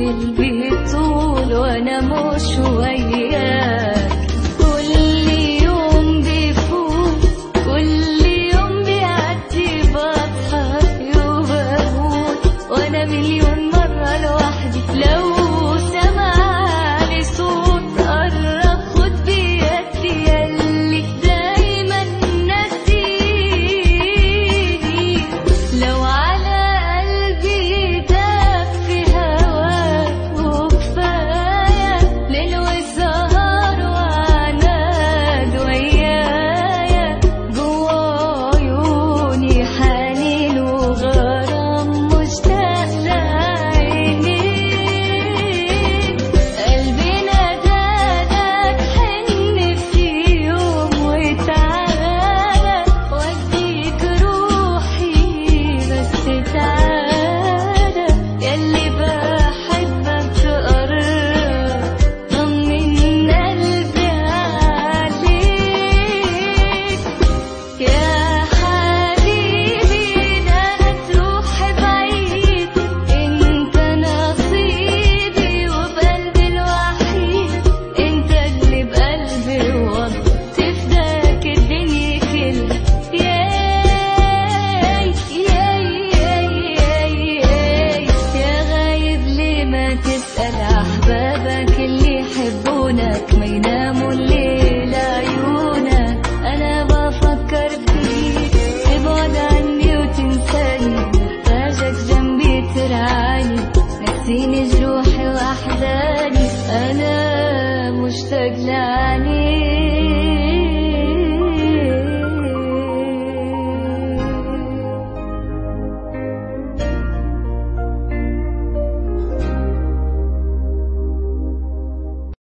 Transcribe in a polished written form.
بيطول وانا مش وياك. كل يوم بيفوت كل يوم بيعدي بضحك وبقول وانا مليون مرة لوحدي. لو سمعني صوت قرب خد بيدي ياللي دايما ناسيني. لو على قلبي داب في هواك وكفاية ليل وسهر وعناد ويايا. جوا عيوني حنين وغرام مشتاق لعينيك. قلبي نادالك حن في يوم وتعالى وديك روحي بس تعالى. ياللي بحبك تقرب طمن قلبي عليك. يا حبيبي لا تروح بعيد انت نصيبي وبقلبي الوحيد. انت اللي بقلبي وضع تفداك الدنيا كلها. ياي ياي ياي ياي يا غايب ليه ما تسأل أحبابك اللي يحبونك ما يناموا الليل عيونك. أنا بفكر فيك تبعد عني وتنساني محتاجك جنبي ترعاني نسيني جروحي وأحزاني. أنا مشتاق لعنيك.